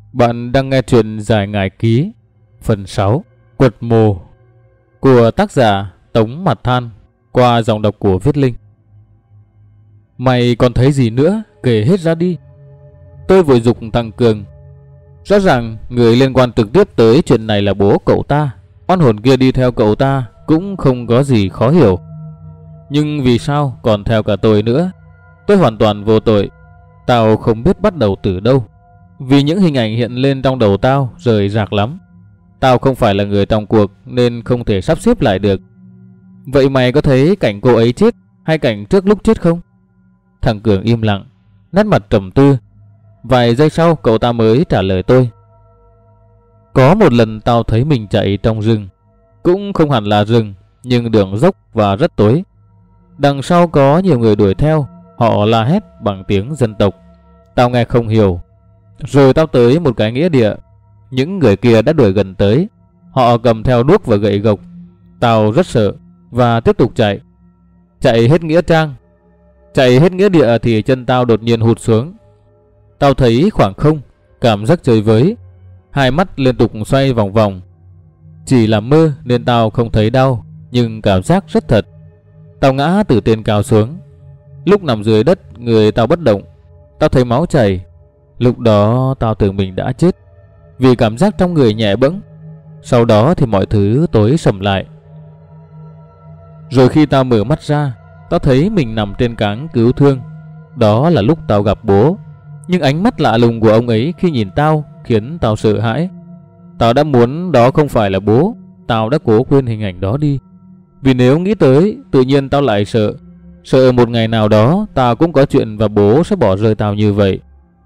Bạn đang nghe truyện Giải Ngải Ký phần 6 Quật Mồ của tác giả Tống Mặt Than qua giọng đọc của Viết Linh. Mày còn thấy gì nữa, kể hết ra đi. Tôi vội giục thằng Cường. Rõ ràng người liên quan trực tiếp tới chuyện này là bố cậu ta. Oan hồn kia đi theo cậu ta cũng không có gì khó hiểu. Nhưng vì sao còn theo cả tôi nữa? Tôi hoàn toàn vô tội. Tao không biết bắt đầu từ đâu. Vì những hình ảnh hiện lên trong đầu tao rời rạc lắm. Tao không phải là người trong cuộc nên không thể sắp xếp lại được. Vậy mày có thấy cảnh cô ấy chết hay cảnh trước lúc chết không? Thằng Cường im lặng, nét mặt trầm tư. Vài giây sau cậu ta mới trả lời tôi. Có một lần tao thấy mình chạy trong rừng. Cũng không hẳn là rừng, nhưng đường dốc và rất tối. Đằng sau có nhiều người đuổi theo. Họ la hét bằng tiếng dân tộc. Tao nghe không hiểu. Rồi tao tới một cái nghĩa địa. Những người kia đã đuổi gần tới. Họ cầm theo đuốc và gậy gộc. Tao rất sợ và tiếp tục chạy. Chạy hết nghĩa trang. Chạy hết nghĩa địa thì chân tao đột nhiên hụt xuống. Tao thấy khoảng không, cảm giác chơi với. Hai mắt liên tục xoay vòng vòng. Chỉ là mơ nên tao không thấy đau, nhưng cảm giác rất thật. Tao ngã từ trên cao xuống. Lúc nằm dưới đất, người tao bất động. Tao thấy máu chảy. Lúc đó tao tưởng mình đã chết, vì cảm giác trong người nhẹ bẫng. Sau đó thì mọi thứ tối sầm lại. Rồi khi tao mở mắt ra, tao thấy mình nằm trên cáng cứu thương. Đó là lúc tao gặp bố. Nhưng ánh mắt lạ lùng của ông ấy khi nhìn tao khiến tao sợ hãi. Tao đã muốn đó không phải là bố. Tao đã cố quên hình ảnh đó đi. Vì nếu nghĩ tới, tự nhiên tao lại sợ. Sợ một ngày nào đó tao cũng có chuyện và bố sẽ bỏ rơi tao như vậy.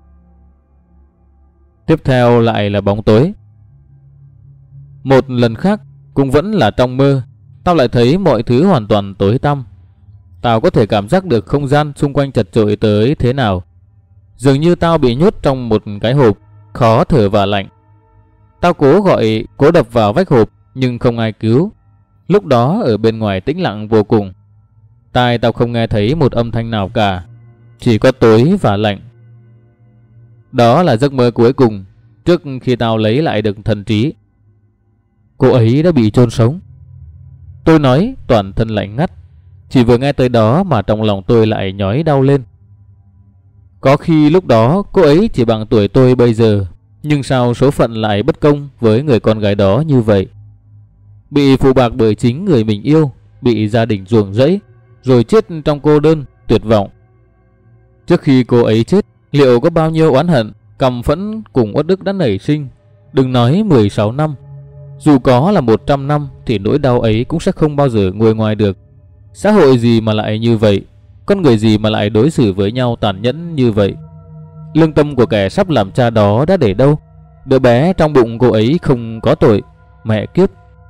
Tiếp theo lại là bóng tối. Một lần khác, cũng vẫn là trong mơ, tao lại thấy mọi thứ hoàn toàn tối tăm. Tao có thể cảm giác được không gian xung quanh chật chội tới thế nào. Dường như tao bị nhốt trong một cái hộp, khó thở và lạnh. Tao cố gọi, cố đập vào vách hộp, nhưng không ai cứu. Lúc đó ở bên ngoài tĩnh lặng vô cùng. Tai tao không nghe thấy một âm thanh nào cả. Chỉ có tối và lạnh. Đó là giấc mơ cuối cùng trước khi tao lấy lại được thần trí. Cô ấy đã bị chôn sống. Tôi nói toàn thân lạnh ngắt. Chỉ vừa nghe tới đó mà trong lòng tôi lại nhói đau lên. Có khi lúc đó cô ấy chỉ bằng tuổi tôi bây giờ. Nhưng sao số phận lại bất công với người con gái đó như vậy? Bị phụ bạc bởi chính người mình yêu. Bị gia đình ruồng rẫy. Rồi chết trong cô đơn, tuyệt vọng. Trước khi cô ấy chết, liệu có bao nhiêu oán hận, căm phẫn cùng uất ức đã nảy sinh? Đừng nói 16 năm. Dù có là 100 năm thì nỗi đau ấy cũng sẽ không bao giờ nguôi ngoai được. Xã hội gì mà lại như vậy? Con người gì mà lại đối xử với nhau tàn nhẫn như vậy? Lương tâm của kẻ sắp làm cha đó đã để đâu? Đứa bé trong bụng cô ấy không có tội. Mẹ kiếp!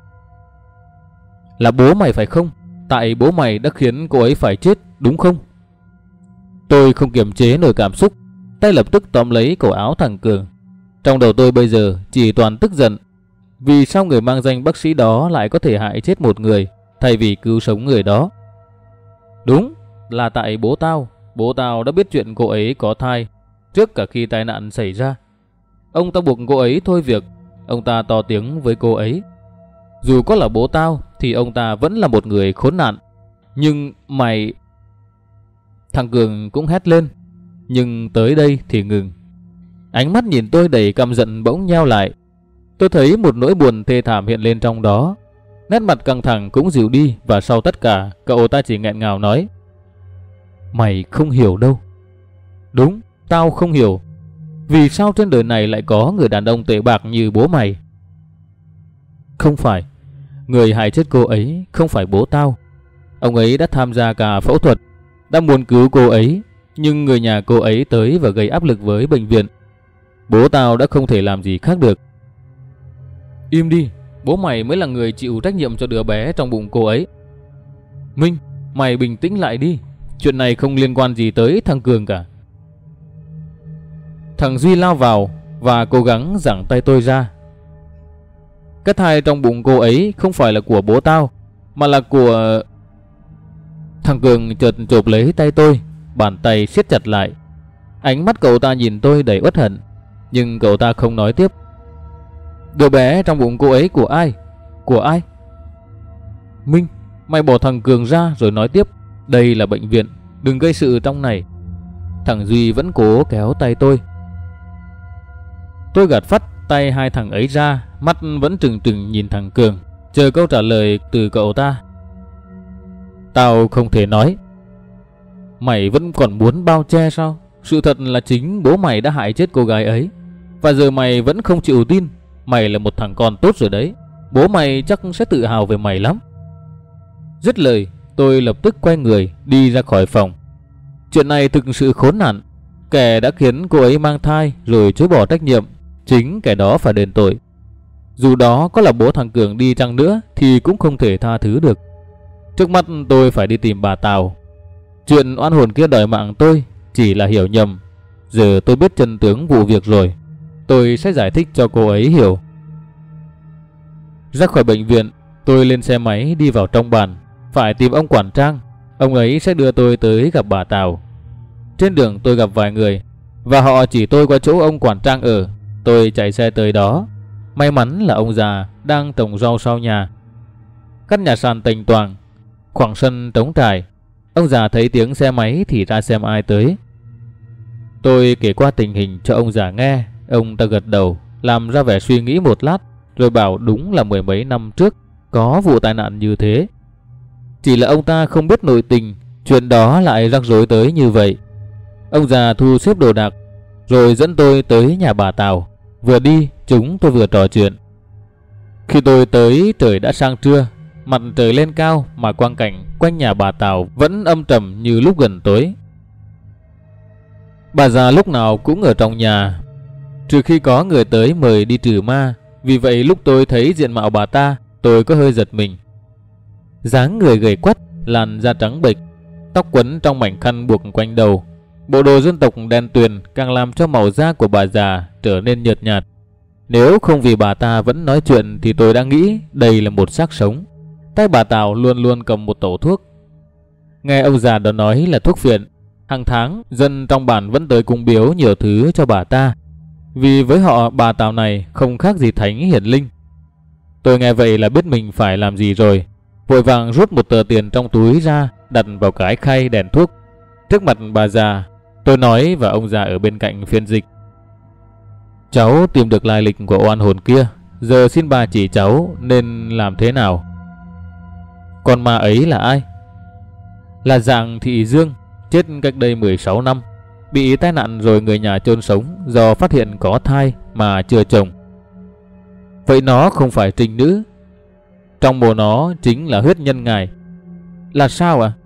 Là bố mày phải không? Tại bố mày đã khiến cô ấy phải chết, đúng không? Tôi không kiềm chế nổi cảm xúc, tay lập tức tóm lấy cổ áo thằng Cường. Trong đầu tôi bây giờ chỉ toàn tức giận. Vì sao người mang danh bác sĩ đó lại có thể hại chết một người thay vì cứu sống người đó? Đúng là tại bố tao. Bố tao đã biết chuyện cô ấy có thai trước cả khi tai nạn xảy ra. Ông ta buộc cô ấy thôi việc. Ông ta to tiếng với cô ấy. Dù có là bố tao thì ông ta vẫn là một người khốn nạn. Nhưng mày... Thằng Cường cũng hét lên. Nhưng tới đây thì ngừng. Ánh mắt nhìn tôi đầy căm giận bỗng nheo lại. Tôi thấy một nỗi buồn thê thảm hiện lên trong đó. Nét mặt căng thẳng cũng dịu đi. Và sau tất cả cậu ta chỉ nghẹn ngào nói: Mày không hiểu đâu. Đúng, tao không hiểu. Vì sao trên đời này lại có người đàn ông tệ bạc như bố mày? Không phải. Người hại chết cô ấy không phải bố tao. Ông ấy đã tham gia cả phẫu thuật, đã muốn cứu cô ấy. Nhưng người nhà cô ấy tới và gây áp lực với bệnh viện. Bố tao đã không thể làm gì khác được. Im đi. Bố mày mới là người chịu trách nhiệm cho đứa bé trong bụng cô ấy. Minh, mày bình tĩnh lại đi. Chuyện này không liên quan gì tới thằng Cường cả. Thằng Duy lao vào và cố gắng giằng tay tôi ra. Cái thai trong bụng cô ấy không phải là của bố tao, mà là của... Thằng Cường chợt chộp lấy tay tôi, bàn tay siết chặt lại. Ánh mắt cậu ta nhìn tôi đầy uất hận. Nhưng cậu ta không nói tiếp. Đứa bé trong bụng cô ấy của ai? Của ai? Minh, mày bỏ thằng Cường ra rồi nói tiếp. Đây là bệnh viện, đừng gây sự trong này. Thằng Duy vẫn cố kéo tay tôi. Tôi gạt phắt tay hai thằng ấy ra, mắt vẫn trừng trừng nhìn thằng Cường, chờ câu trả lời từ cậu ta. Tao không thể nói. Mày vẫn còn muốn bao che sao? Sự thật là chính bố mày đã hại chết cô gái ấy. Và giờ mày vẫn không chịu tin. Mày là một thằng con tốt rồi đấy. Bố mày chắc sẽ tự hào về mày lắm. Dứt lời, tôi lập tức quay người đi ra khỏi phòng. Chuyện này thực sự khốn nạn. Kẻ đã khiến cô ấy mang thai rồi chối bỏ trách nhiệm, chính kẻ đó phải đền tội. Dù đó có là bố thằng Cường đi chăng nữa thì cũng không thể tha thứ được. Trước mắt tôi phải đi tìm bà Tào. Chuyện oan hồn kia đòi mạng tôi chỉ là hiểu nhầm. Giờ tôi biết chân tướng vụ việc rồi, tôi sẽ giải thích cho cô ấy hiểu. Ra khỏi bệnh viện, tôi lên xe máy đi vào trong bản. Phải tìm ông quản trang. Ông ấy sẽ đưa tôi tới gặp bà Tào. Trên đường tôi gặp vài người và họ chỉ tôi qua chỗ ông quản trang ở. Tôi chạy xe tới đó. May mắn là ông già đang trồng rau sau nhà. Căn nhà sàn tênh toàng, khoảng sân trống trải. Ông già thấy tiếng xe máy thì ra xem ai tới. Tôi kể qua tình hình cho ông già nghe. Ông ta gật đầu, làm ra vẻ suy nghĩ một lát, rồi bảo đúng là mười mấy năm trước có vụ tai nạn như thế. Chỉ là ông ta không biết nội tình, chuyện đó lại rắc rối tới như vậy. Ông già thu xếp đồ đạc rồi dẫn tôi tới nhà bà Tào. Vừa đi chúng tôi vừa trò chuyện. Khi tôi tới trời đã sang trưa. Mặt trời lên cao mà quang cảnh quanh nhà bà Tào vẫn âm trầm như lúc gần tối. Bà già lúc nào cũng ở trong nhà, trừ khi có người tới mời đi trừ ma. Vì vậy lúc tôi thấy diện mạo bà ta, tôi có hơi giật mình. Dáng người gầy quắt, làn da trắng bệch, tóc quấn trong mảnh khăn buộc quanh đầu. Bộ đồ dân tộc đen tuyền càng làm cho màu da của bà già trở nên nhợt nhạt. Nếu không vì bà ta vẫn nói chuyện thì tôi đã nghĩ đây là một xác sống. Tay bà Tào luôn luôn cầm một tẩu thuốc. Nghe ông già đó nói là thuốc phiện. Hàng tháng dân trong bản vẫn tới cúng biếu nhiều thứ cho bà ta, vì với họ bà Tào này không khác gì thánh hiển linh. Tôi nghe vậy là biết mình phải làm gì rồi. Vội vàng rút một tờ tiền trong túi ra, đặt vào cái khay đèn thuốc. Trước mặt bà già, tôi nói và ông già ở bên cạnh phiên dịch. Cháu tìm được lai lịch của oan hồn kia. Giờ xin bà chỉ cháu nên làm thế nào. Con ma ấy là ai? Là Giàng Thị Dương, chết cách đây 16 năm. Bị tai nạn rồi người nhà chôn sống do phát hiện có thai mà chưa chồng. Vậy nó không phải trinh nữ. Trong mồ nó chính là huyết nhân ngài. Là sao à?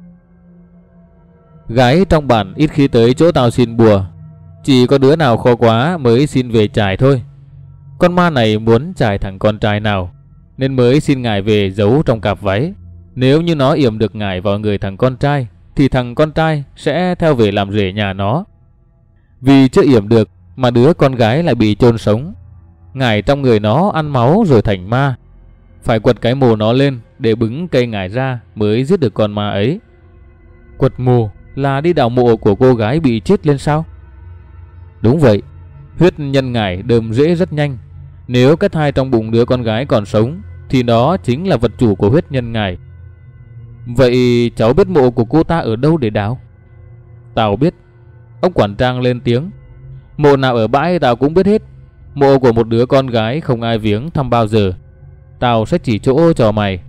Gái trong bản ít khi tới chỗ tao xin bùa. Chỉ có đứa nào khó quá mới xin về trải thôi. Con ma này muốn trải thằng con trai nào nên mới xin ngài về giấu trong cặp váy. Nếu như nó yểm được ngài vào người thằng con trai thì thằng con trai sẽ theo về làm rể nhà nó. Vì chưa yểm được mà đứa con gái lại bị chôn sống. Ngài trong người nó ăn máu rồi thành ma. Phải quật cái mồ nó lên để bứng cây ngài ra mới giết được con ma ấy. Quật mồ là đi đào mộ của cô gái bị chết lên sao? Đúng vậy. Huyết nhân ngài đơm rễ rất nhanh. Nếu cái thai trong bụng đứa con gái còn sống thì đó chính là vật chủ của huyết nhân ngài. Vậy cháu biết mộ của cô ta ở đâu để đào? Tao biết. Ông quản trang lên tiếng. Mộ nào ở bãi tao cũng biết hết. Mộ của một đứa con gái không ai viếng thăm bao giờ. Tao sẽ chỉ chỗ cho mày.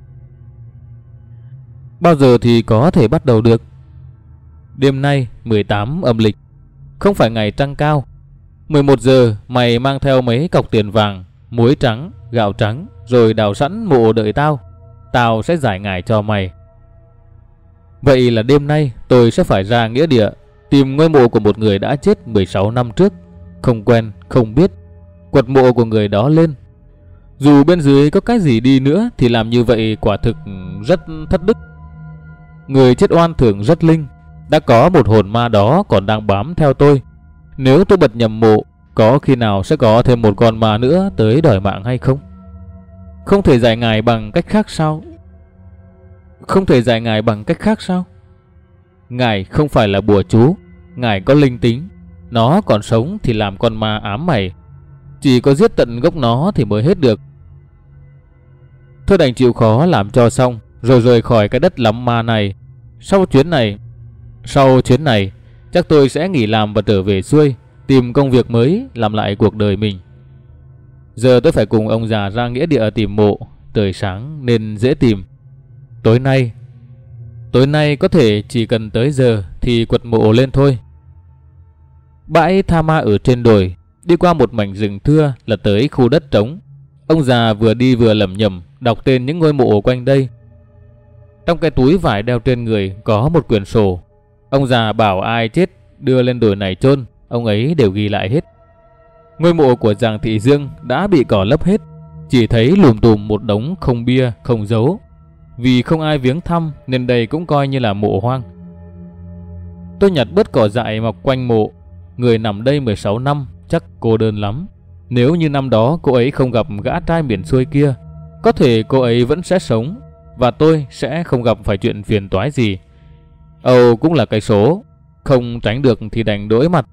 Bao giờ thì có thể bắt đầu được? Đêm nay 18 âm lịch, không phải ngày trăng cao. 11 giờ mày mang theo mấy cọc tiền vàng, muối trắng, gạo trắng, rồi đào sẵn mộ đợi tao. Tao sẽ giải ngải cho mày. Vậy là đêm nay tôi sẽ phải ra nghĩa địa tìm ngôi mộ của một người đã chết 16 năm trước. Không quen, không biết. Quật mộ của người đó lên. Dù bên dưới có cái gì đi nữa thì làm như vậy quả thực rất thất đức. Người chết oan thường rất linh. Đã có một hồn ma đó còn đang bám theo tôi. Nếu tôi bật nhầm mộ, có khi nào sẽ có thêm một con ma nữa tới đòi mạng hay không? Không thể giải ngài bằng cách khác sao? Không thể giải ngài bằng cách khác sao? Ngài không phải là bùa chú. Ngài có linh tính. Nó còn sống thì làm con ma ám mày. Chỉ có giết tận gốc nó thì mới hết được. Thôi đành chịu khó làm cho xong, rồi rời khỏi cái đất lắm ma này. Sau chuyến này, chắc tôi sẽ nghỉ làm và trở về xuôi, tìm công việc mới, làm lại cuộc đời mình. Giờ tôi phải cùng ông già ra nghĩa địa tìm mộ. Trời sáng nên dễ tìm. Tối nay có thể chỉ cần tới giờ thì quật mộ lên thôi. Bãi tha ma ở trên đồi, đi qua một mảnh rừng thưa là tới khu đất trống. Ông già vừa đi vừa lẩm nhẩm đọc tên những ngôi mộ quanh đây. Trong cái túi vải đeo trên người có một quyển sổ. Ông già bảo ai chết đưa lên đồi này chôn, ông ấy đều ghi lại hết. Ngôi mộ của Giàng Thị Dương đã bị cỏ lấp hết, chỉ thấy lùm tùm một đống không bia không dấu. Vì không ai viếng thăm nên đây cũng coi như là mộ hoang. Tôi nhặt bớt cỏ dại mọc quanh mộ. Người nằm đây 16 năm chắc cô đơn lắm. Nếu như năm đó cô ấy không gặp gã trai miền xuôi kia, có thể cô ấy vẫn sẽ sống và tôi sẽ không gặp phải chuyện phiền toái gì. Âu cũng là cái số, không tránh được thì đành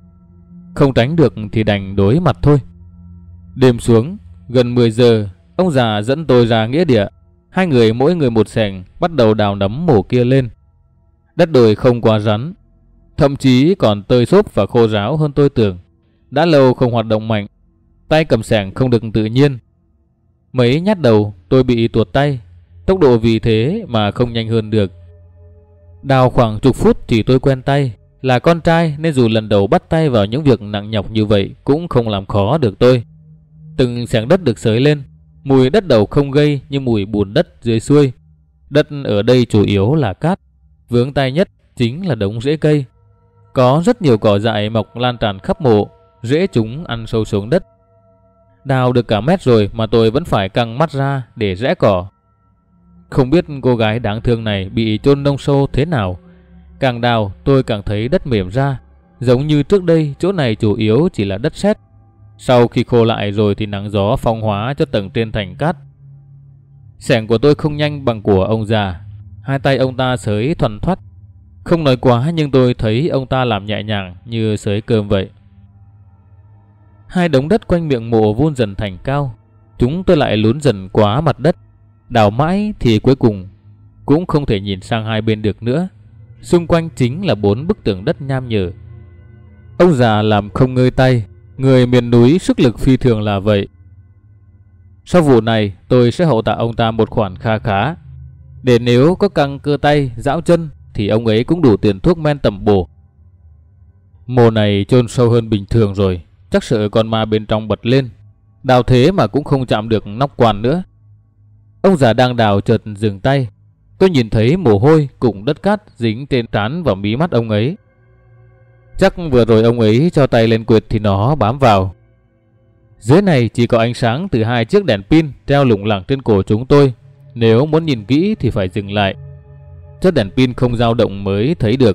đối mặt thôi. Đêm xuống, gần 10 giờ, ông già dẫn tôi ra nghĩa địa. Hai người mỗi người một xẻng bắt đầu đào nấm mộ kia lên. Đất đồi không quá rắn, thậm chí còn tơi xốp và khô ráo hơn tôi tưởng. Đã lâu không hoạt động mạnh, tay cầm xẻng không được tự nhiên. Mấy nhát đầu tôi bị tuột tay, tốc độ vì thế mà không nhanh hơn được. Đào khoảng chục phút thì tôi quen tay. Là con trai nên dù lần đầu bắt tay vào những việc nặng nhọc như vậy cũng không làm khó được tôi. Từng xẻng đất được xới lên, mùi đất đầu không gây như mùi bùn đất dưới xuôi. Đất ở đây chủ yếu là cát, vướng tay nhất chính là đống rễ cây. Có rất nhiều cỏ dại mọc lan tràn khắp mộ, rễ chúng ăn sâu xuống đất. Đào được cả mét rồi mà tôi vẫn phải căng mắt ra để rẽ cỏ. Không biết cô gái đáng thương này bị chôn nông sâu thế nào. Càng đào tôi càng thấy đất mềm ra, giống như trước đây chỗ này chủ yếu chỉ là đất sét. Sau khi khô lại rồi thì nắng gió phong hóa cho tầng trên thành cát. Xẻng của tôi không nhanh bằng của ông già. Hai tay ông ta xới thoăn thoắt. Không nói quá nhưng tôi thấy ông ta làm nhẹ nhàng như xới cơm vậy. Hai đống đất quanh miệng mộ vun dần thành cao. Chúng tôi lại lún dần quá mặt đất. Đào mãi thì cuối cùng cũng không thể nhìn sang hai bên được nữa. Xung quanh chính là 4 bức tường đất nham nhở. Ông già làm không ngơi tay. Người miền núi sức lực phi thường là vậy. Sau vụ này tôi sẽ hậu tạ ông ta một khoản kha khá, để nếu có căng cơ tay, gião chân thì ông ấy cũng đủ tiền thuốc men tầm bổ. Mộ này chôn sâu hơn bình thường rồi, chắc sợ con ma bên trong bật lên. Đào thế mà cũng không chạm được nóc quan nữa. Ông già đang đào chợt dừng tay. Tôi nhìn thấy mồ hôi cùng đất cát dính trên trán và mí mắt ông ấy. Chắc vừa rồi ông ấy cho tay lên quệt thì nó bám vào. Dưới này chỉ có ánh sáng từ 2 chiếc đèn pin treo lủng lẳng trên cổ chúng tôi. Nếu muốn nhìn kỹ thì phải dừng lại. Chiếc đèn pin không dao động mới thấy được.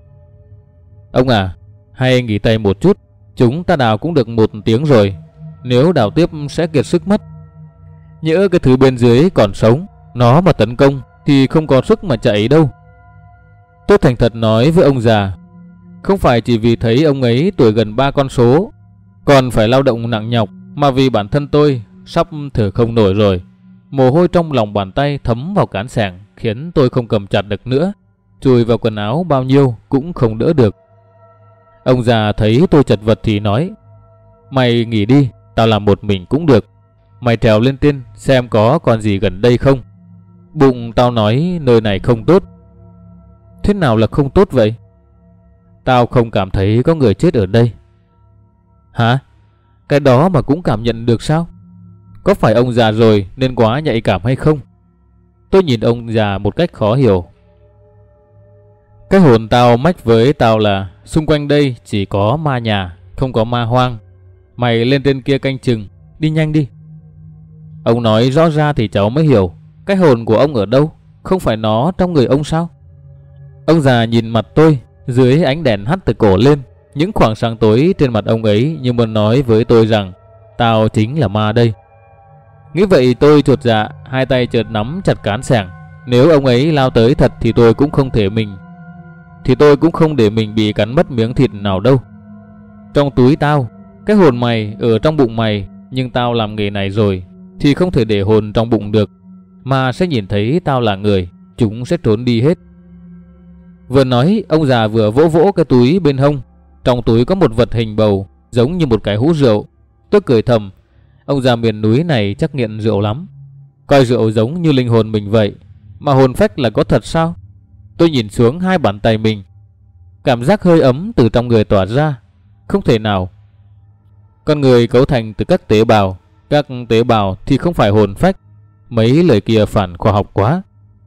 Ông à, hay nghỉ tay một chút. Chúng ta đào cũng được 1 tiếng rồi. Nếu đào tiếp sẽ kiệt sức mất. Nhỡ cái thứ bên dưới còn sống, nó mà tấn công thì không có sức mà chạy đâu. Tôi thành thật nói với ông già. Không phải chỉ vì thấy ông ấy tuổi gần 3 con số, còn phải lao động nặng nhọc, mà vì bản thân tôi sắp thở không nổi rồi. Mồ hôi trong lòng bàn tay thấm vào cán xẻng khiến tôi không cầm chặt được nữa. Chùi vào quần áo bao nhiêu cũng không đỡ được. Ông già thấy tôi chật vật thì nói: Mày nghỉ đi, tao làm một mình cũng được. Mày trèo lên trên xem có con gì gần đây không. Bụng tao nói nơi này không tốt. Thế nào là không tốt vậy? Tao không cảm thấy có người chết ở đây. Hả? Cái đó mà cũng cảm nhận được sao? Có phải ông già rồi nên quá nhạy cảm hay không? Tôi nhìn ông già một cách khó hiểu. Cái hồn tao mách với tao là xung quanh đây chỉ có ma nhà, không có ma hoang. Mày lên trên kia canh chừng, đi nhanh đi. Ông nói rõ ra thì cháu mới hiểu. Cái hồn của ông ở đâu? Không phải nó trong người ông sao? Ông già nhìn mặt tôi, dưới ánh đèn hắt từ cổ lên. Những khoảng sáng tối trên mặt ông ấy như muốn nói với tôi rằng tao chính là ma đây. Nghĩ vậy tôi chột dạ, hai tay chợt nắm chặt cán xẻng. Nếu ông ấy lao tới thật thì tôi cũng không để mình bị cắn mất miếng thịt nào đâu. Trong túi tao, cái hồn mày ở trong bụng mày, nhưng tao làm nghề này rồi thì không thể để hồn trong bụng được, mà sẽ nhìn thấy tao là người, chúng sẽ trốn đi hết. Vừa nói, ông già vừa vỗ vỗ cái túi bên hông. Trong túi có một vật hình bầu, giống như một cái hũ rượu. Tôi cười thầm, ông già miền núi này chắc nghiện rượu lắm. Coi rượu giống như linh hồn mình vậy, mà hồn phách là có thật sao? Tôi nhìn xuống hai bàn tay mình, cảm giác hơi ấm từ trong người tỏa ra. Không thể nào. Con người cấu thành từ các tế bào thì không phải hồn phách. Mấy lời kia phản khoa học quá.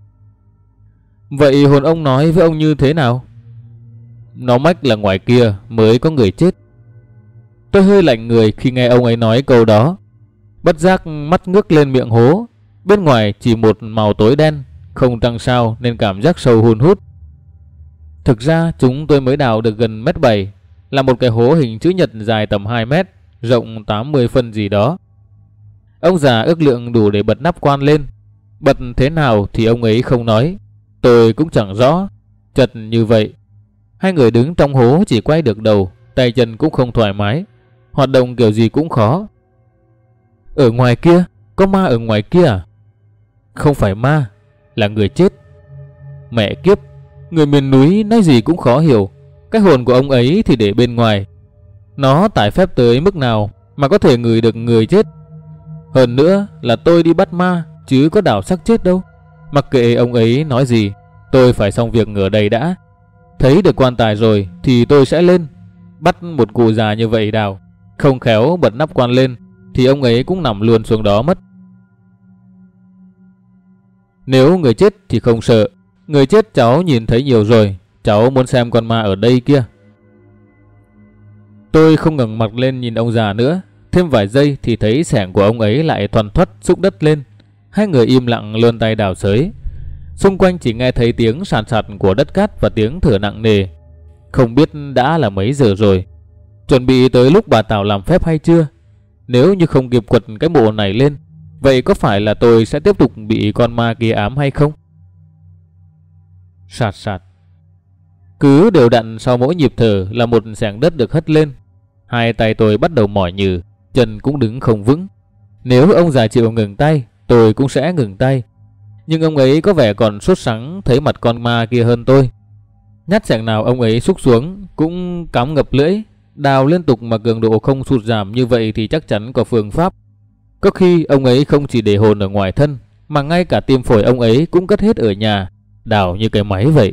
Vậy hồn ông nói với ông như thế nào? Nó mách là ngoài kia mới có người chết. Tôi hơi lạnh người khi nghe ông ấy nói câu đó. Bất giác mắt ngước lên miệng hố. Bên ngoài chỉ một màu tối đen, không trăng sao nên cảm giác sâu hun hút. Thực ra chúng tôi mới đào được gần 1,7 m, là một cái hố hình chữ nhật dài tầm 2 mét, rộng 80 phân gì đó. Ông già ước lượng đủ để bật nắp quan lên. Bật thế nào thì ông ấy không nói, tôi cũng chẳng rõ. Chật như vậy, hai người đứng trong hố chỉ quay được đầu, tay chân cũng không thoải mái, hoạt động kiểu gì cũng khó. Ở ngoài kia, có ma ở ngoài kia à? Không phải ma, là người chết. Mẹ kiếp, người miền núi nói gì cũng khó hiểu. Cái hồn của ông ấy thì để bên ngoài. Nó tài phép tới mức nào mà có thể ngửi được người chết. Hơn nữa là tôi đi bắt ma, chứ có đào xác chết đâu. Mặc kệ ông ấy nói gì, tôi phải xong việc ở đây đã. Thấy được quan tài rồi thì tôi sẽ lên. Bắt một cụ già như vậy đào, không khéo bật nắp quan lên thì ông ấy cũng nằm luôn xuống đó mất. Nếu người chết thì không sợ. Người chết cháu nhìn thấy nhiều rồi, cháu muốn xem con ma ở đây kia. Tôi không ngẩng mặt lên nhìn ông già nữa. Thêm vài giây thì thấy xẻng của ông ấy lại thoăn thoắt xúc đất lên. Hai người im lặng luồn tay đào xới. Xung quanh chỉ nghe thấy tiếng sàn sạt của đất cát và tiếng thở nặng nề. Không biết đã là mấy giờ rồi. Chuẩn bị tới lúc bà Tảo làm phép hay chưa? Nếu như không kịp quật cái mộ này lên, vậy có phải là tôi sẽ tiếp tục bị con ma kia ám hay không? Sạt sạt. Cứ đều đặn sau mỗi nhịp thở là một xẻng đất được hất lên. Hai tay tôi bắt đầu mỏi nhừ, chân cũng đứng không vững. Nếu ông già chịu ngừng tay, tôi cũng sẽ ngừng tay. Nhưng ông ấy có vẻ còn sốt sắng thấy mặt con ma kia hơn tôi. Nhát xẻng nào ông ấy xúc xuống cũng cắm ngập lưỡi. Đào liên tục mà cường độ không sụt giảm như vậy thì chắc chắn có phương pháp. Có khi ông ấy không chỉ để hồn ở ngoài thân, mà ngay cả tim phổi ông ấy cũng cất hết ở nhà, đào như cái máy vậy.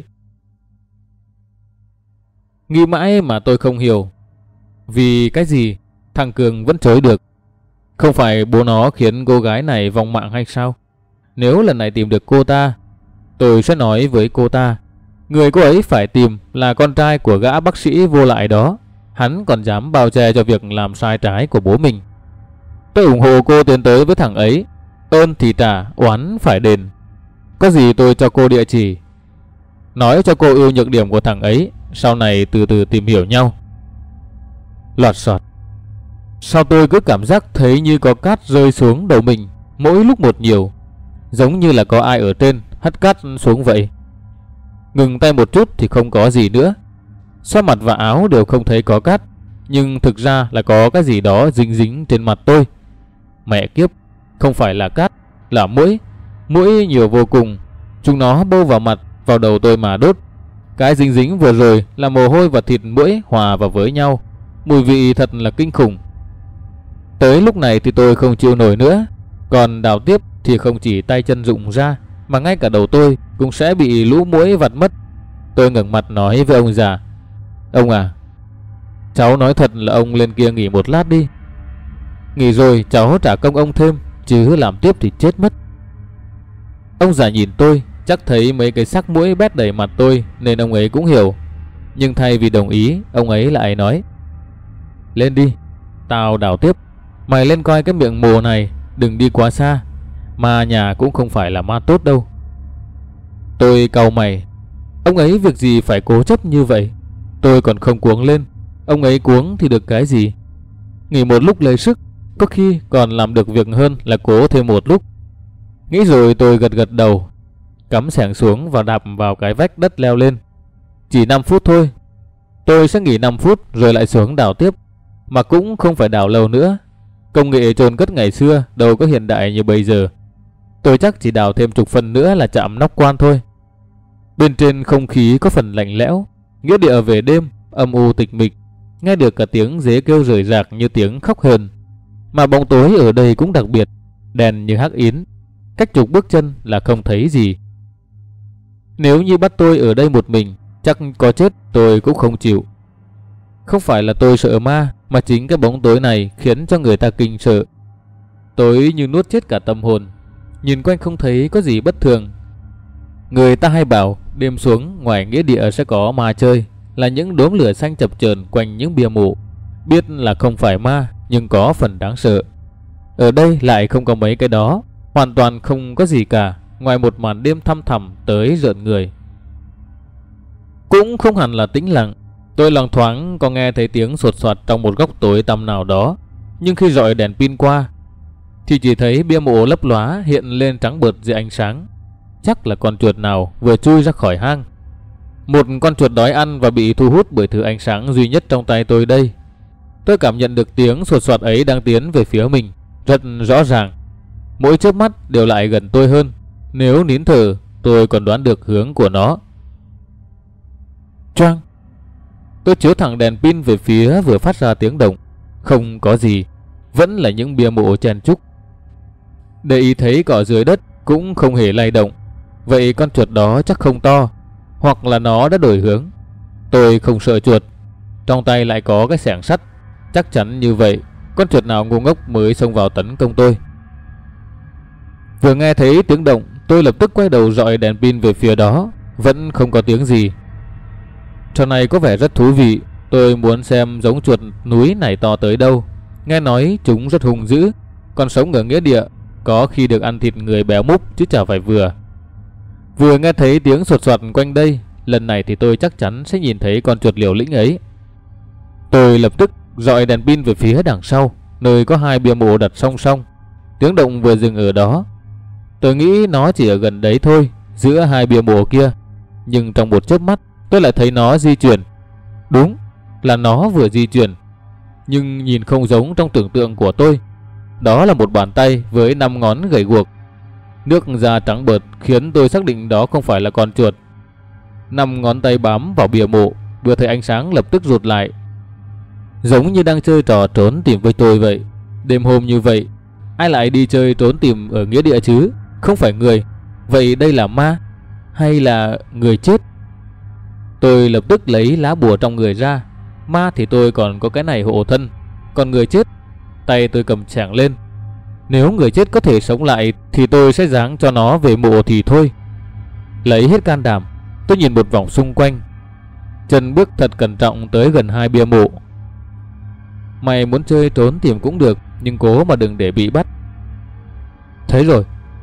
Nghĩ mãi mà tôi không hiểu. Vì cái gì thằng Cường vẫn chối được? Không phải bố nó khiến cô gái này vong mạng hay sao? Nếu lần này tìm được cô ta, tôi sẽ nói với cô ta, người cô ấy phải tìm là con trai của gã bác sĩ vô lại đó. Hắn còn dám bao che cho việc làm sai trái của bố mình. Tôi ủng hộ cô tiến tới với thằng ấy. Ơn thì trả, oán phải đền. Có gì tôi cho cô địa chỉ, nói cho cô ưu nhược điểm của thằng ấy, sau này từ từ tìm hiểu nhau. Lọt sọt. Sao tôi cứ cảm giác thấy như có cát rơi xuống đầu mình, mỗi lúc một nhiều, giống như là có ai ở trên hất cát xuống vậy. Ngừng tay một chút thì không có gì nữa. Xoa mặt và áo đều không thấy có cát, nhưng thực ra là có cái gì đó dính dính trên mặt tôi. Mẹ kiếp, không phải là cát, là muỗi. Muỗi nhiều vô cùng. Chúng nó bâu vào mặt, vào đầu tôi mà đốt. Cái dính dính vừa rồi là mồ hôi và thịt muỗi hòa vào với nhau. Mùi vị thật là kinh khủng. Tới lúc này thì tôi không chịu nổi nữa. Còn đào tiếp thì không chỉ tay chân rụng ra, mà ngay cả đầu tôi cũng sẽ bị lũ muỗi vặt mất. Tôi ngẩng mặt nói với ông già, ông à, cháu nói thật là ông lên kia nghỉ một lát đi. Nghỉ rồi cháu trả công ông thêm, chứ làm tiếp thì chết mất. Ông già nhìn tôi, chắc thấy mấy cái xác muỗi bét đầy mặt tôi nên ông ấy cũng hiểu. Nhưng thay vì đồng ý, ông ấy lại nói, lên đi, tao đào tiếp. Mày lên coi cái miệng mồ này, đừng đi quá xa. Ma nhà cũng không phải là ma tốt đâu. Tôi cau mày. Ông ấy việc gì phải cố chấp như vậy? Tôi còn không cuống lên, ông ấy cuống thì được cái gì? Nghỉ một lúc lấy sức, có khi còn làm được việc hơn là cố thêm một lúc. Nghĩ rồi tôi gật gật đầu, cắm xẻng xuống và đạp vào cái vách đất leo lên. Chỉ 5 phút thôi. Tôi sẽ nghỉ 5 phút rồi lại xuống đào tiếp, mà cũng không phải đào lâu nữa. Công nghệ chôn cất ngày xưa đâu có hiện đại như bây giờ. Tôi chắc chỉ đào thêm chục phân nữa là chạm nóc quan thôi. Bên trên không khí có phần lạnh lẽo, nghĩa địa về đêm âm u tịch mịch, nghe được cả tiếng dế kêu rời rạc như tiếng khóc hờn. Mà bóng tối ở đây cũng đặc biệt, đèn như hắc yến, cách chục bước chân là không thấy gì. Nếu như bắt tôi ở đây một mình, chắc có chết tôi cũng không chịu. Không phải là tôi sợ ma, mà chính cái bóng tối này khiến cho người ta kinh sợ. Tối như nuốt chết cả tâm hồn, nhìn quanh không thấy có gì bất thường. Người ta hay bảo đêm xuống ngoài nghĩa địa sẽ có ma chơi, là những đốm lửa xanh chập chờn quanh những bia mộ. Biết là không phải ma nhưng có phần đáng sợ. Ở đây lại không có mấy cái đó, hoàn toàn không có gì cả, ngoài một màn đêm thăm thẳm tới rợn người. Cũng không hẳn là tĩnh lặng. Tôi loáng thoáng có nghe thấy tiếng sột soạt trong một góc tối tăm nào đó, nhưng khi dọi đèn pin qua thì chỉ thấy bia mộ lấp lóa hiện lên trắng bợt dưới ánh sáng. Chắc là con chuột nào vừa chui ra khỏi hang. Một con chuột đói ăn và bị thu hút bởi thứ ánh sáng duy nhất trong tay tôi đây. Tôi cảm nhận được tiếng sột soạt ấy đang tiến về phía mình rất rõ ràng. Mỗi chớp mắt đều lại gần tôi hơn. Nếu nín thở, tôi còn đoán được hướng của nó. Choang! Tôi chiếu thẳng đèn pin về phía vừa phát ra tiếng động. Không có gì, vẫn là những bia mộ chen chúc. Để ý thấy cỏ dưới đất cũng không hề lay động. Vậy con chuột đó chắc không to, hoặc là nó đã đổi hướng. Tôi không sợ chuột, trong tay lại có cái xẻng sắt. Chắc chắn như vậy, con chuột nào ngu ngốc mới xông vào tấn công tôi. Vừa nghe thấy tiếng động, tôi lập tức quay đầu dọi đèn pin về phía đó. Vẫn không có tiếng gì. Trò này có vẻ rất thú vị. Tôi muốn xem giống chuột núi này to tới đâu. Nghe nói chúng rất hung dữ, còn sống ở nghĩa địa, có khi được ăn thịt người béo múp chứ chả phải vừa. Vừa nghe thấy tiếng sột soạt quanh đây, lần này thì tôi chắc chắn sẽ nhìn thấy con chuột liều lĩnh ấy. Tôi lập tức dọi đèn pin về phía đằng sau, nơi có hai bia mộ đặt song song. Tiếng động vừa dừng ở đó. Tôi nghĩ nó chỉ ở gần đấy thôi, giữa hai bia mộ kia. Nhưng trong một chớp mắt, tôi lại thấy nó di chuyển. Đúng là nó vừa di chuyển, nhưng nhìn không giống trong tưởng tượng của tôi. Đó là một bàn tay với 5 ngón gầy guộc. Nước da trắng bợt khiến tôi xác định đó không phải là con chuột. 5 ngón tay bám vào bia mộ, vừa thấy ánh sáng lập tức rụt lại, giống như đang chơi trò trốn tìm với tôi vậy. Đêm hôm như vậy, ai lại đi chơi trốn tìm ở nghĩa địa chứ? Không phải người. Vậy đây là ma hay là người chết? Tôi lập tức lấy lá bùa trong người ra. Ma thì tôi còn có cái này hộ thân, còn người chết, tay tôi cầm chảng lên. Nếu người chết có thể sống lại thì tôi sẽ giáng cho nó về mộ thì thôi. Lấy hết can đảm, tôi nhìn một vòng xung quanh, chân bước thật cẩn trọng tới gần hai bia mộ. Mày muốn chơi trốn tìm cũng được, nhưng cố mà đừng để bị bắt. Thấy rồi.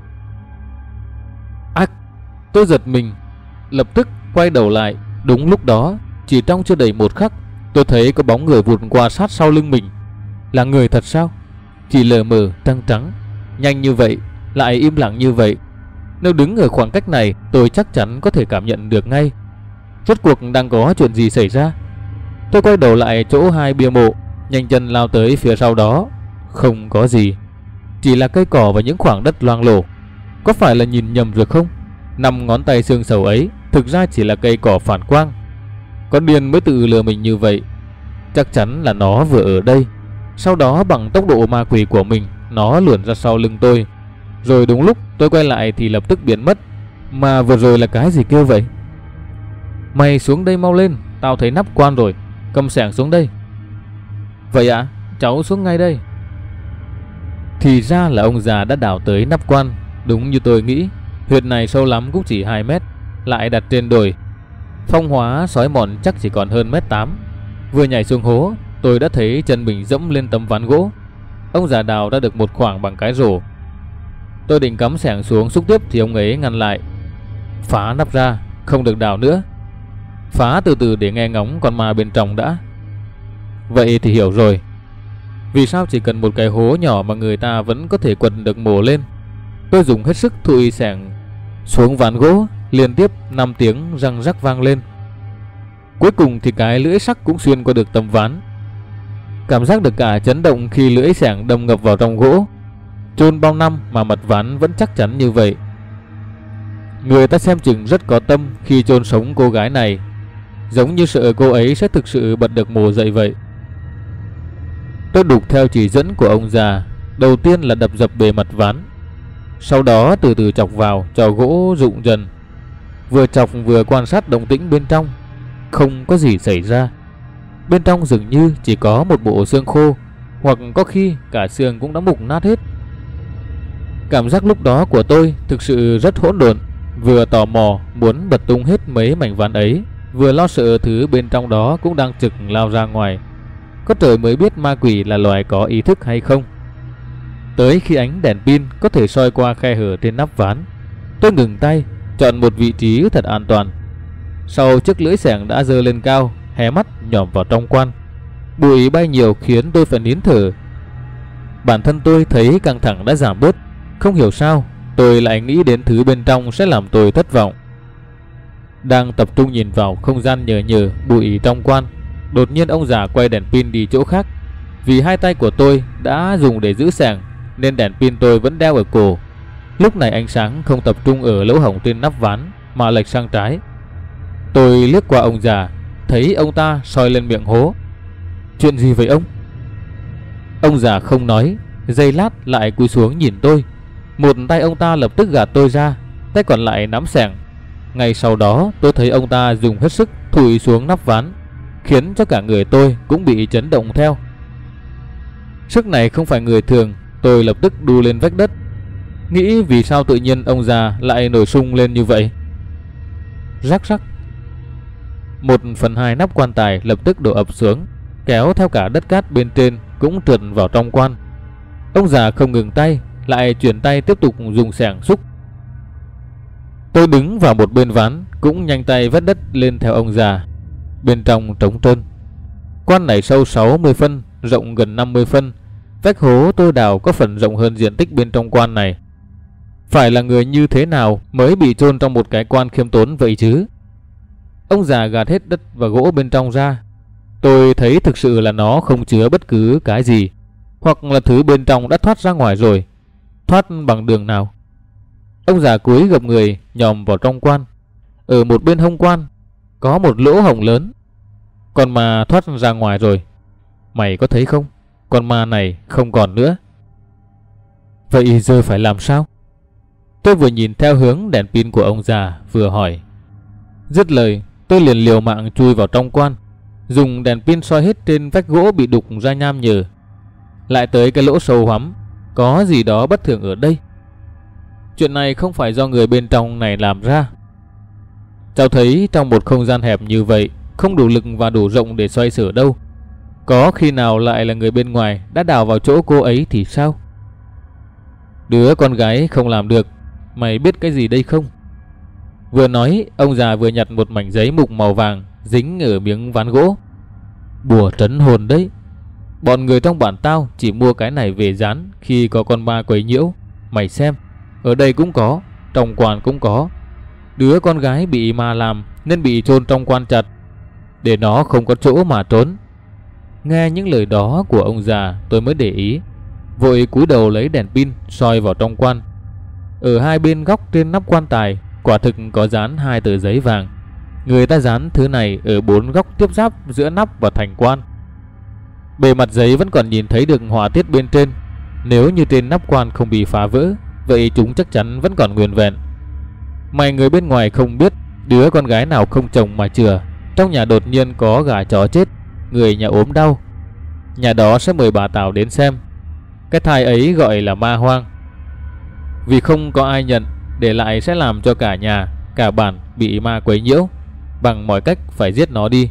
Ác! Tôi giật mình, lập tức quay đầu lại. Đúng lúc đó, chỉ trong chưa đầy một khắc, tôi thấy có bóng người vụt qua sát sau lưng mình. Là người thật sao? Chỉ lờ mờ trăng trắng, nhanh như vậy, lại im lặng như vậy. Nếu đứng ở khoảng cách này, tôi chắc chắn có thể cảm nhận được ngay. Rốt cuộc đang có chuyện gì xảy ra? Tôi quay đầu lại chỗ hai bia mộ, nhanh chân lao tới phía sau đó. Không có gì, chỉ là cây cỏ và những khoảng đất loang lổ. Có phải là nhìn nhầm rồi không? 5 ngón tay xương sầu ấy thực ra chỉ là cây cỏ phản quang. Con điên mới tự lừa mình như vậy. Chắc chắn là nó vừa ở đây. Sau đó bằng tốc độ ma quỷ của mình, nó luồn ra sau lưng tôi. Rồi đúng lúc tôi quay lại thì lập tức biến mất. Mà vừa rồi là cái gì kêu vậy? Mày xuống đây mau lên, tao thấy nắp quan rồi. Cầm xẻng xuống đây. Vậy ạ? Cháu xuống ngay đây. Thì ra là ông già đã đào tới nắp quan. Đúng như tôi nghĩ, huyệt này sâu lắm cũng chỉ 2 mét, lại đặt trên đồi. Phong hóa sói mòn chắc chỉ còn hơn 1m8. Vừa nhảy xuống hố, tôi đã thấy chân mình dẫm lên tấm ván gỗ. Ông già đào đã được một khoảng bằng cái rổ. Tôi định cắm xẻng xuống xúc tiếp thì ông ấy ngăn lại. Phá nắp ra, không được đào nữa. Phá từ từ để nghe ngóng con ma bên trong đã. Vậy thì hiểu rồi, vì sao chỉ cần một cái hố nhỏ mà người ta vẫn có thể quật được mồ lên. Tôi dùng hết sức thụi xẻng xuống ván gỗ, liên tiếp 5 tiếng răng rắc vang lên. Cuối cùng thì cái lưỡi sắc cũng xuyên qua được tấm ván. Cảm giác được cả chấn động khi lưỡi xẻng đâm ngập vào trong gỗ. Chôn bao năm mà mặt ván vẫn chắc chắn như vậy. Người ta xem chừng rất có tâm khi chôn sống cô gái này, giống như sợ cô ấy sẽ thực sự bật được mồ dậy vậy. Tôi đục theo chỉ dẫn của ông già. Đầu tiên là đập dập bề mặt ván, sau đó từ từ chọc vào cho gỗ rụng dần. Vừa chọc vừa quan sát động tĩnh bên trong. Không có gì xảy ra. Bên trong dường như chỉ có một bộ xương khô, hoặc có khi cả xương cũng đã mục nát hết. Cảm giác lúc đó của tôi thực sự rất hỗn độn. Vừa tò mò muốn bật tung hết mấy mảnh ván ấy, vừa lo sợ thứ bên trong đó cũng đang trực lao ra ngoài. Có trời mới biết ma quỷ là loài có ý thức hay không. Tới khi ánh đèn pin có thể soi qua khe hở trên nắp ván, tôi ngừng tay, chọn một vị trí thật an toàn. Sau chiếc lưỡi xẻng đã giơ lên cao, hé mắt nhòm vào trong quan. Bụi bay nhiều khiến tôi phải nín thở. Bản thân tôi thấy căng thẳng đã giảm bớt. Không hiểu sao tôi lại nghĩ đến thứ bên trong sẽ làm tôi thất vọng. Đang tập trung nhìn vào không gian nhờ nhờ bụi trong quan, đột nhiên ông già quay đèn pin đi chỗ khác. Vì hai tay của tôi đã dùng để giữ xẻng nên đèn pin tôi vẫn đeo ở cổ. Lúc này ánh sáng không tập trung ở lỗ hổng trên nắp ván mà lệch sang trái. Tôi liếc qua ông già, thấy ông ta soi lên miệng hố. Chuyện gì vậy ông? Ông già không nói, giây lát lại cúi xuống nhìn tôi. Một tay ông ta lập tức gạt tôi ra, tay còn lại nắm xẻng. Ngay sau đó tôi thấy ông ta dùng hết sức thụi xuống nắp ván, khiến cho cả người tôi cũng bị chấn động theo. Sức này không phải người thường. Tôi lập tức đu lên vách đất, nghĩ vì sao tự nhiên ông già lại nổi sung lên như vậy. Rắc rắc. 1/2 nắp quan tài lập tức đổ ập xuống, kéo theo cả đất cát bên trên cũng trượt vào trong quan. Ông già không ngừng tay, lại chuyển tay tiếp tục dùng xẻng xúc. Tôi đứng vào một bên ván, cũng nhanh tay vét đất lên theo ông già. Bên trong trống trơn. Quan này sâu 60 phân, rộng gần 50 phân. Vách hố tôi đào có phần rộng hơn diện tích bên trong quan này. Phải là người như thế nào mới bị chôn trong một cái quan khiêm tốn vậy chứ? Ông già gạt hết đất và gỗ bên trong ra. Tôi thấy thực sự là nó không chứa bất cứ cái gì, hoặc là thứ bên trong đã thoát ra ngoài rồi. Thoát bằng đường nào? Ông già cúi gập người nhòm vào trong quan. Ở một bên hông quan có một lỗ hổng lớn. Con ma thoát ra ngoài rồi. Mày có thấy không? Con ma này không còn nữa. Vậy giờ phải làm sao? Tôi vừa nhìn theo hướng đèn pin của ông già vừa hỏi. Dứt lời, tôi liền liều mạng chui vào trong quan, dùng đèn pin soi hết trên vách gỗ bị đục ra nham nhở. Lại tới cái lỗ sâu hoắm. Có gì đó bất thường ở đây. Chuyện này không phải do người bên trong này làm ra. Cháu thấy trong một không gian hẹp như vậy không đủ lực và đủ rộng để xoay sở đâu. Có khi nào lại là người bên ngoài đã đào vào chỗ cô ấy thì sao? Đứa con gái không làm được. Mày biết cái gì đây không? Vừa nói, ông già vừa nhặt một mảnh giấy mục màu vàng dính ở miếng ván gỗ. Bùa trấn hồn đấy. Bọn người trong bản tao chỉ mua cái này về dán khi có con ma quấy nhiễu. Mày xem, ở đây cũng có, trong quan cũng có. Đứa con gái bị ma làm nên bị chôn trong quan chặt, để nó không có chỗ mà trốn. Nghe những lời đó của ông già tôi mới để ý, vội cúi đầu lấy đèn pin soi vào trong quan. Ở hai bên góc trên nắp quan tài quả thực có dán 2 tờ giấy vàng. Người ta dán thứ này ở 4 góc tiếp giáp giữa nắp và thành quan. Bề mặt giấy vẫn còn nhìn thấy được họa tiết bên trên. Nếu như trên nắp quan không bị phá vỡ, vậy chúng chắc chắn vẫn còn nguyên vẹn. Mày người bên ngoài không biết, đứa con gái nào không chồng mà chừa, trong nhà đột nhiên có gà chó chết, người nhà ốm đau, nhà đó sẽ mời bà Tào đến xem. Cái thai ấy gọi là ma hoang. Vì không có ai nhận, để lại sẽ làm cho cả nhà, cả bản bị ma quấy nhiễu, bằng mọi cách phải giết nó đi.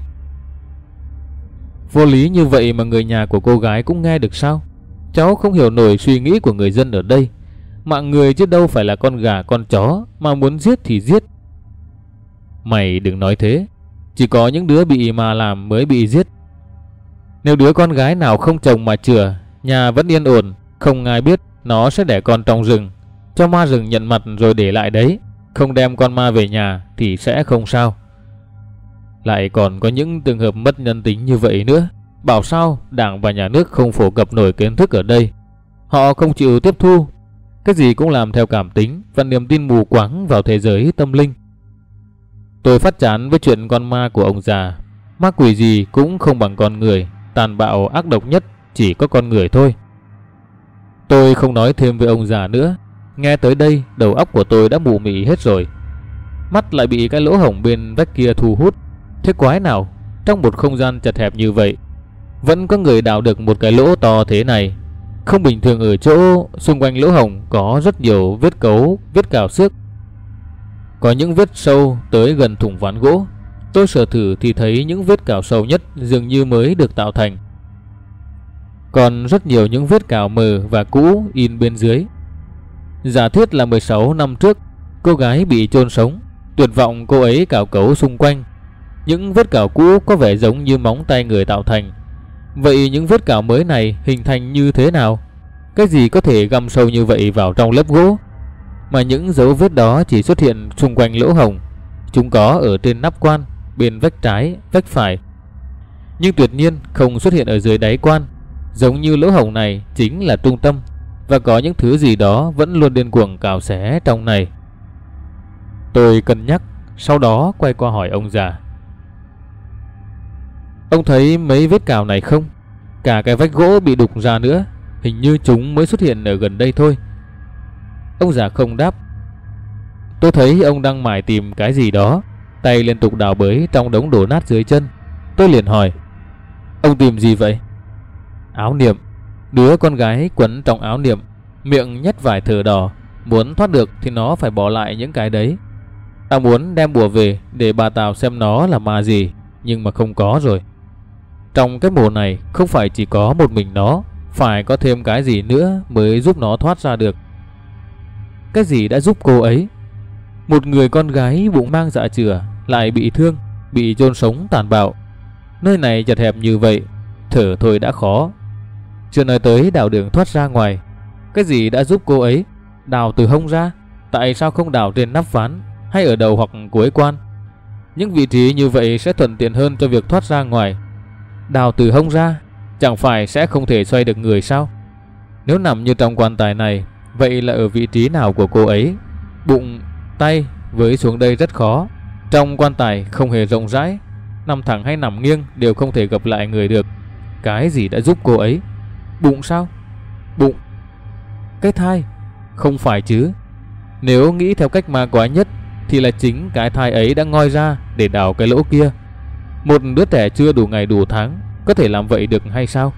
Vô lý như vậy mà người nhà của cô gái cũng nghe được sao? Cháu không hiểu nổi suy nghĩ của người dân ở đây. Mạng người chứ đâu phải là con gà con chó mà muốn giết thì giết. Mày đừng nói thế. Chỉ có những đứa bị ma làm mới bị giết. Nếu đứa con gái nào không chồng mà chừa, nhà vẫn yên ổn, không ai biết, nó sẽ đẻ con trong rừng, cho ma rừng nhận mặt rồi để lại đấy. Không đem con ma về nhà thì sẽ không sao. Lại còn có những trường hợp mất nhân tính như vậy nữa. Bảo sao Đảng và Nhà nước không phổ cập nổi kiến thức ở đây. Họ không chịu tiếp thu. Cái gì cũng làm theo cảm tính và niềm tin mù quáng vào thế giới tâm linh. Tôi phát chán với chuyện con ma của ông già. Ma quỷ gì cũng không bằng con người. Tàn bạo ác độc nhất chỉ có con người thôi. Tôi không nói thêm với ông già nữa. Nghe tới đây đầu óc của tôi đã mù mị hết rồi. Mắt lại bị cái lỗ hổng bên vách kia thu hút. Thế quái nào trong một không gian chật hẹp như vậy vẫn có người đào được một cái lỗ to thế này. Không bình thường ở chỗ xung quanh lỗ hổng có rất nhiều vết cấu, vết cào xước. Có những vết sâu tới gần thủng ván gỗ. Tôi sờ thử thì thấy những vết cào sâu nhất dường như mới được tạo thành. Còn rất nhiều những vết cào mờ và cũ in bên dưới. Giả thiết là 16 năm trước, cô gái bị chôn sống. Tuyệt vọng cô ấy cào cấu xung quanh. Những vết cào cũ có vẻ giống như móng tay người tạo thành. Vậy những vết cào mới này hình thành như thế nào? Cái gì có thể găm sâu như vậy vào trong lớp gỗ? Mà những dấu vết đó chỉ xuất hiện xung quanh lỗ hổng. Chúng có ở trên nắp quan, bên vách trái, vách phải. Nhưng tuyệt nhiên không xuất hiện ở dưới đáy quan. Giống như lỗ hổng này chính là trung tâm. Và có những thứ gì đó vẫn luôn điên cuồng cào xé trong này. Tôi cân nhắc, sau đó quay qua hỏi ông già. Ông thấy mấy vết cào này không? Cả cái vách gỗ bị đục ra nữa. Hình như chúng mới xuất hiện ở gần đây thôi. Ông già không đáp. Tôi thấy ông đang mải tìm cái gì đó, tay liên tục đào bới trong đống đổ nát dưới chân. Tôi liền hỏi, ông tìm gì vậy? Áo niệm. Đứa con gái quấn trong áo niệm, miệng nhét vải thờ đỏ. Muốn thoát được thì nó phải bỏ lại những cái đấy. Ta muốn đem bùa về để bà Tào xem nó là ma gì, nhưng mà không có rồi. Trong cái mồ này không phải chỉ có một mình nó, phải có thêm cái gì nữa mới giúp nó thoát ra được. Cái gì đã giúp cô ấy? Một người con gái bụng mang dạ chửa lại bị thương, bị chôn sống tàn bạo. Nơi này chật hẹp như vậy, thở thôi đã khó, chưa nói tới đào đường thoát ra ngoài. Cái gì đã giúp cô ấy? Đào từ hông ra? Tại sao không đào trên nắp ván hay ở đầu hoặc cuối quan? Những vị trí như vậy sẽ thuận tiện hơn cho việc thoát ra ngoài. Đào từ hông ra, chẳng phải sẽ không thể xoay được người sao? Nếu nằm như trong quan tài này, vậy là ở vị trí nào của cô ấy? Bụng, tay với xuống đây rất khó. Trong quan tài không hề rộng rãi, nằm thẳng hay nằm nghiêng đều không thể gặp lại người được. Cái gì đã giúp cô ấy? Bụng sao? Bụng? Cái thai? Không phải chứ. Nếu nghĩ theo cách ma quái nhất thì là chính cái thai ấy đã ngoi ra để đào cái lỗ kia. Một đứa trẻ chưa đủ ngày đủ tháng có thể làm vậy được hay sao?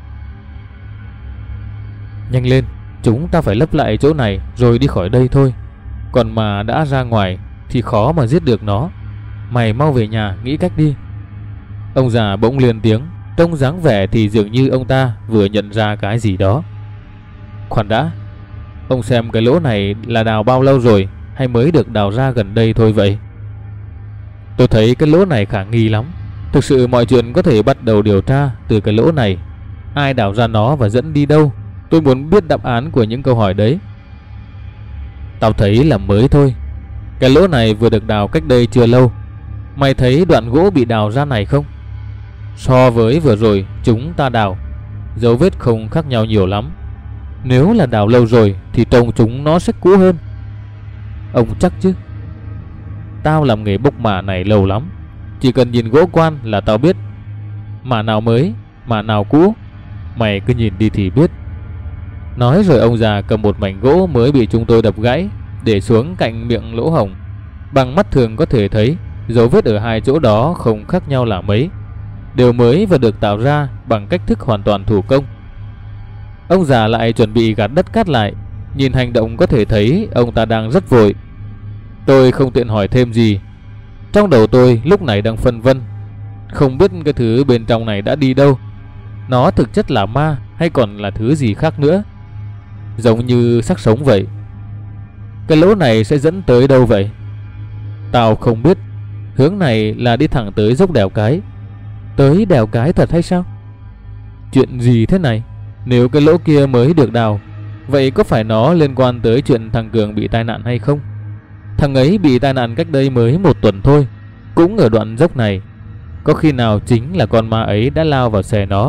Nhanh lên, chúng ta phải lấp lại chỗ này rồi đi khỏi đây thôi. Còn mà đã ra ngoài thì khó mà giết được nó. Mày mau về nhà nghĩ cách đi. Ông già bỗng lên tiếng. Trông dáng vẻ thì dường như ông ta vừa nhận ra cái gì đó. Khoan đã, ông xem cái lỗ này là đào bao lâu rồi, hay mới được đào ra gần đây thôi vậy? Tôi thấy cái lỗ này khả nghi lắm. Thực sự mọi chuyện có thể bắt đầu điều tra từ cái lỗ này. Ai đào ra nó và dẫn đi đâu? Tôi muốn biết đáp án của những câu hỏi đấy. Tao thấy là mới thôi. Cái lỗ này vừa được đào cách đây chưa lâu. Mày thấy đoạn gỗ bị đào ra này không? So với vừa rồi chúng ta đào, dấu vết không khác nhau nhiều lắm. Nếu là đào lâu rồi thì trông chúng nó sẽ cũ hơn. Ông chắc chứ? Tao làm nghề bốc mả này lâu lắm. Chỉ cần nhìn gỗ quan là tao biết mả nào mới, mả nào cũ. Mày cứ nhìn đi thì biết. Nói rồi ông già cầm một mảnh gỗ mới bị chúng tôi đập gãy, để xuống cạnh miệng lỗ hổng. Bằng mắt thường có thể thấy dấu vết ở hai chỗ đó không khác nhau là mấy, đều mới và được tạo ra bằng cách thức hoàn toàn thủ công. Ông già lại chuẩn bị gạt đất cát lại. Nhìn hành động có thể thấy ông ta đang rất vội. Tôi không tiện hỏi thêm gì. Trong đầu tôi lúc này đang phân vân, không biết cái thứ bên trong này đã đi đâu. Nó thực chất là ma hay còn là thứ gì khác nữa, giống như xác sống vậy. Cái lỗ này sẽ dẫn tới đâu vậy? Tao không biết. Hướng này là đi thẳng tới dốc đèo cái. Tới đèo cái thật hay sao? Chuyện gì thế này? Nếu cái lỗ kia mới được đào, vậy có phải nó liên quan tới chuyện thằng Cường bị tai nạn hay không? Thằng ấy bị tai nạn cách đây mới 1 tuần thôi, cũng ở đoạn dốc này. Có khi nào chính là con ma ấy đã lao vào xe nó.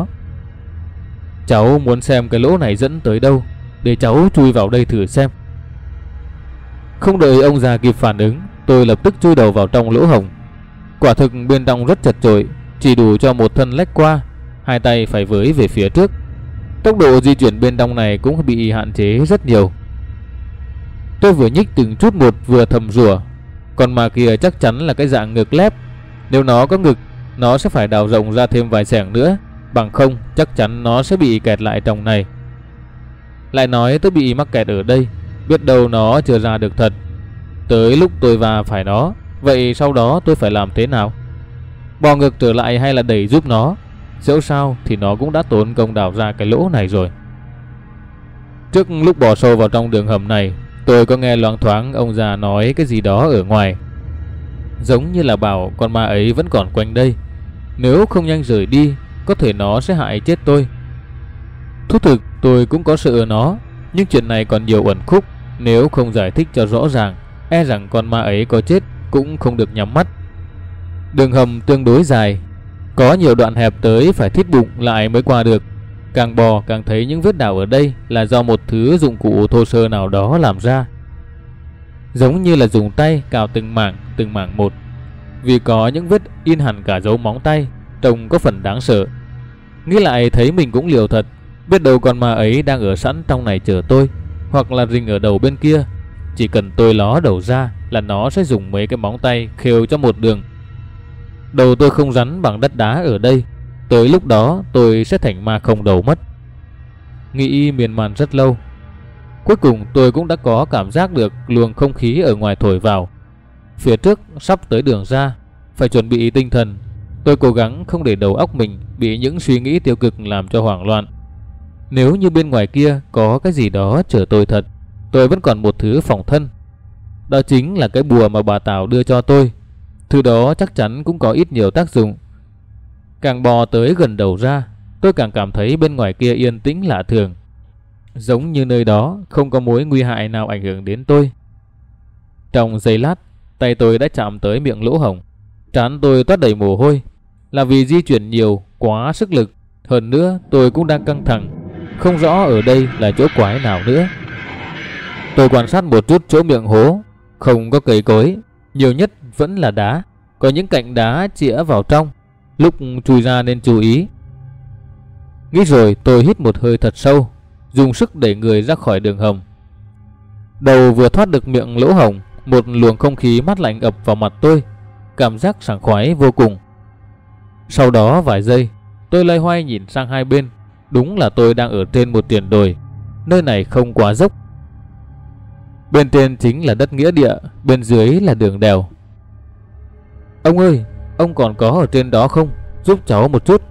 Cháu muốn xem cái lỗ này dẫn tới đâu, để cháu chui vào đây thử xem. Không đợi ông già kịp phản ứng, tôi lập tức chui đầu vào trong lỗ hổng. Quả thực bên trong rất chật chội, chỉ đủ cho một thân lách qua, hai tay phải với về phía trước. Tốc độ di chuyển bên trong này cũng bị hạn chế rất nhiều. Tôi vừa nhích từng chút một vừa thầm rủa, con ma kia chắc chắn là cái dạng ngực lép. Nếu nó có ngực, nó sẽ phải đào rộng ra thêm vài xẻng nữa, bằng không chắc chắn nó sẽ bị kẹt lại trong này. Lại nói tôi bị mắc kẹt ở đây, biết đâu nó chưa ra được thật. Tới lúc tôi va phải nó, vậy sau đó tôi phải làm thế nào? Bò ngược trở lại hay là đẩy giúp nó? Dẫu sao thì nó cũng đã tốn công đào ra cái lỗ này rồi. Trước lúc bò sâu vào trong đường hầm này, tôi có nghe loáng thoáng ông già nói cái gì đó ở ngoài, giống như là bảo con ma ấy vẫn còn quanh đây. Nếu không nhanh rời đi, có thể nó sẽ hại chết tôi. Thú thực tôi cũng có sợ nó, nhưng chuyện này còn nhiều uẩn khúc. Nếu không giải thích cho rõ ràng, e rằng con ma ấy có chết cũng không được nhắm mắt. Đường hầm tương đối dài, có nhiều đoạn hẹp tới phải thít bụng lại mới qua được. Càng bò càng thấy những vết đào ở đây là do một thứ dụng cụ thô sơ nào đó làm ra, giống như là dùng tay cào từng mảng một. Vì có những vết in hẳn cả dấu móng tay, trông có phần đáng sợ. Nghĩ lại thấy mình cũng liều thật, biết đâu con ma ấy đang ở sẵn trong này chờ tôi, hoặc là rình ở đầu bên kia. Chỉ cần tôi ló đầu ra là nó sẽ dùng mấy cái móng tay khều cho một đường. Đầu tôi không rắn bằng đất đá ở đây, tới lúc đó tôi sẽ thành ma không đầu mất. Nghĩ miên man rất lâu, cuối cùng tôi cũng đã có cảm giác được luồng không khí ở ngoài thổi vào. Phía trước sắp tới đường ra, phải chuẩn bị tinh thần. Tôi cố gắng không để đầu óc mình bị những suy nghĩ tiêu cực làm cho hoảng loạn. Nếu như bên ngoài kia có cái gì đó chờ tôi thật, tôi vẫn còn một thứ phòng thân. Đó chính là cái bùa mà bà Tào đưa cho tôi. Thứ đó chắc chắn cũng có ít nhiều tác dụng. Càng bò tới gần đầu ra, tôi càng cảm thấy bên ngoài kia yên tĩnh lạ thường, giống như nơi đó không có mối nguy hại nào ảnh hưởng đến tôi. Trong giây lát, tay tôi đã chạm tới miệng lỗ hổng. Trán tôi toát đầy mồ hôi, là vì di chuyển nhiều quá sức lực. Hơn nữa tôi cũng đang căng thẳng, không rõ ở đây là chỗ quái nào nữa. Tôi quan sát một chút chỗ miệng hố, không có cây cối, nhiều nhất vẫn là đá. Có những cạnh đá chĩa vào trong, lúc chui ra nên chú ý. Nghĩ rồi tôi hít một hơi thật sâu, dùng sức đẩy người ra khỏi đường hầm. Đầu vừa thoát được miệng lỗ hổng, một luồng không khí mát lạnh ập vào mặt tôi, cảm giác sảng khoái vô cùng. Sau đó vài giây, tôi loay hoay nhìn sang hai bên. Đúng là tôi đang ở trên một triền đồi, nơi này không quá dốc. Bên trên chính là đất nghĩa địa, bên dưới là đường đèo. Ông ơi, ông còn có ở trên đó không? Giúp cháu một chút.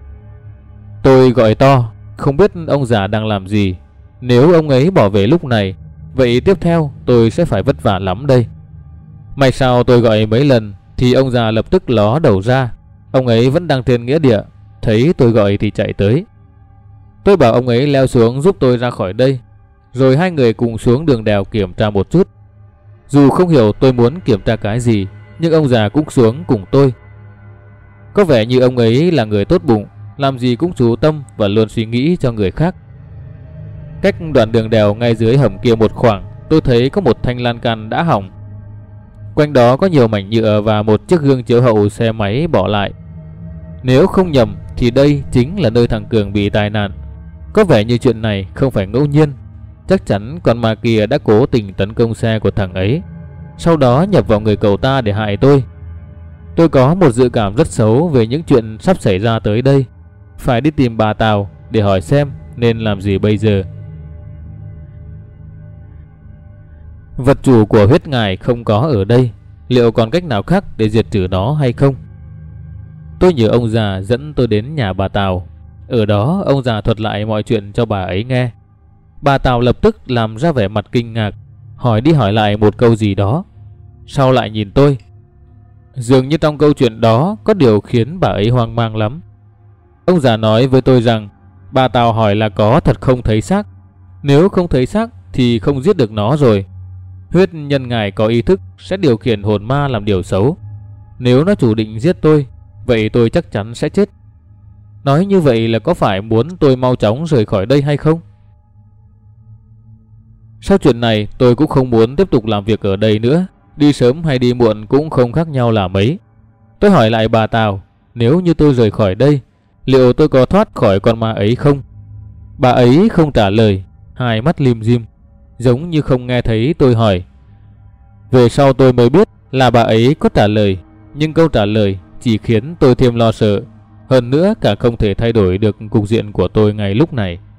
Tôi gọi to, không biết ông già đang làm gì. Nếu ông ấy bỏ về lúc này, vậy tiếp theo tôi sẽ phải vất vả lắm đây. May sao tôi gọi mấy lần thì ông già lập tức ló đầu ra. Ông ấy vẫn đang trên nghĩa địa, thấy tôi gọi thì chạy tới. Tôi bảo ông ấy leo xuống giúp tôi ra khỏi đây, rồi hai người cùng xuống đường đèo kiểm tra một chút. Dù không hiểu tôi muốn kiểm tra cái gì, nhưng ông già cũng xuống cùng tôi. Có vẻ như ông ấy là người tốt bụng, làm gì cũng chú tâm và luôn suy nghĩ cho người khác. Cách đoạn đường đèo ngay dưới hầm kia một khoảng, tôi thấy có một thanh lan can đã hỏng. Quanh đó có nhiều mảnh nhựa và một chiếc gương chiếu hậu xe máy bỏ lại. Nếu không nhầm thì đây chính là nơi thằng Cường bị tai nạn. Có vẻ như chuyện này không phải ngẫu nhiên. Chắc chắn con ma kia đã cố tình tấn công xe của thằng ấy, sau đó nhập vào người cậu ta để hại tôi. Tôi có một dự cảm rất xấu về những chuyện sắp xảy ra tới đây. Phải đi tìm bà Tào để hỏi xem nên làm gì bây giờ. Vật chủ của huyết ngài không có ở đây, liệu còn cách nào khác để diệt trừ nó hay không? Tôi nhờ ông già dẫn tôi đến nhà bà Tào. Ở đó ông già thuật lại mọi chuyện cho bà ấy nghe. Bà Tào lập tức làm ra vẻ mặt kinh ngạc, hỏi đi hỏi lại một câu gì đó, sau lại nhìn tôi. Dường như trong câu chuyện đó có điều khiến bà ấy hoang mang lắm. Ông già nói với tôi rằng bà Tào hỏi là có thật không thấy xác. Nếu không thấy xác thì không giết được nó rồi. Huyết nhân ngài có ý thức sẽ điều khiển hồn ma làm điều xấu. Nếu nó chủ định giết tôi, vậy tôi chắc chắn sẽ chết. Nói như vậy là có phải muốn tôi mau chóng rời khỏi đây hay không? Sau chuyện này tôi cũng không muốn tiếp tục làm việc ở đây nữa. Đi sớm hay đi muộn cũng không khác nhau là mấy. Tôi hỏi lại bà Tào, nếu như tôi rời khỏi đây, liệu tôi có thoát khỏi con ma ấy không? Bà ấy không trả lời, hai mắt lim dim, giống như không nghe thấy tôi hỏi. Về sau tôi mới biết là bà ấy có trả lời, nhưng câu trả lời chỉ khiến tôi thêm lo sợ. Hơn nữa cả không thể thay đổi được cục diện của tôi ngay lúc này.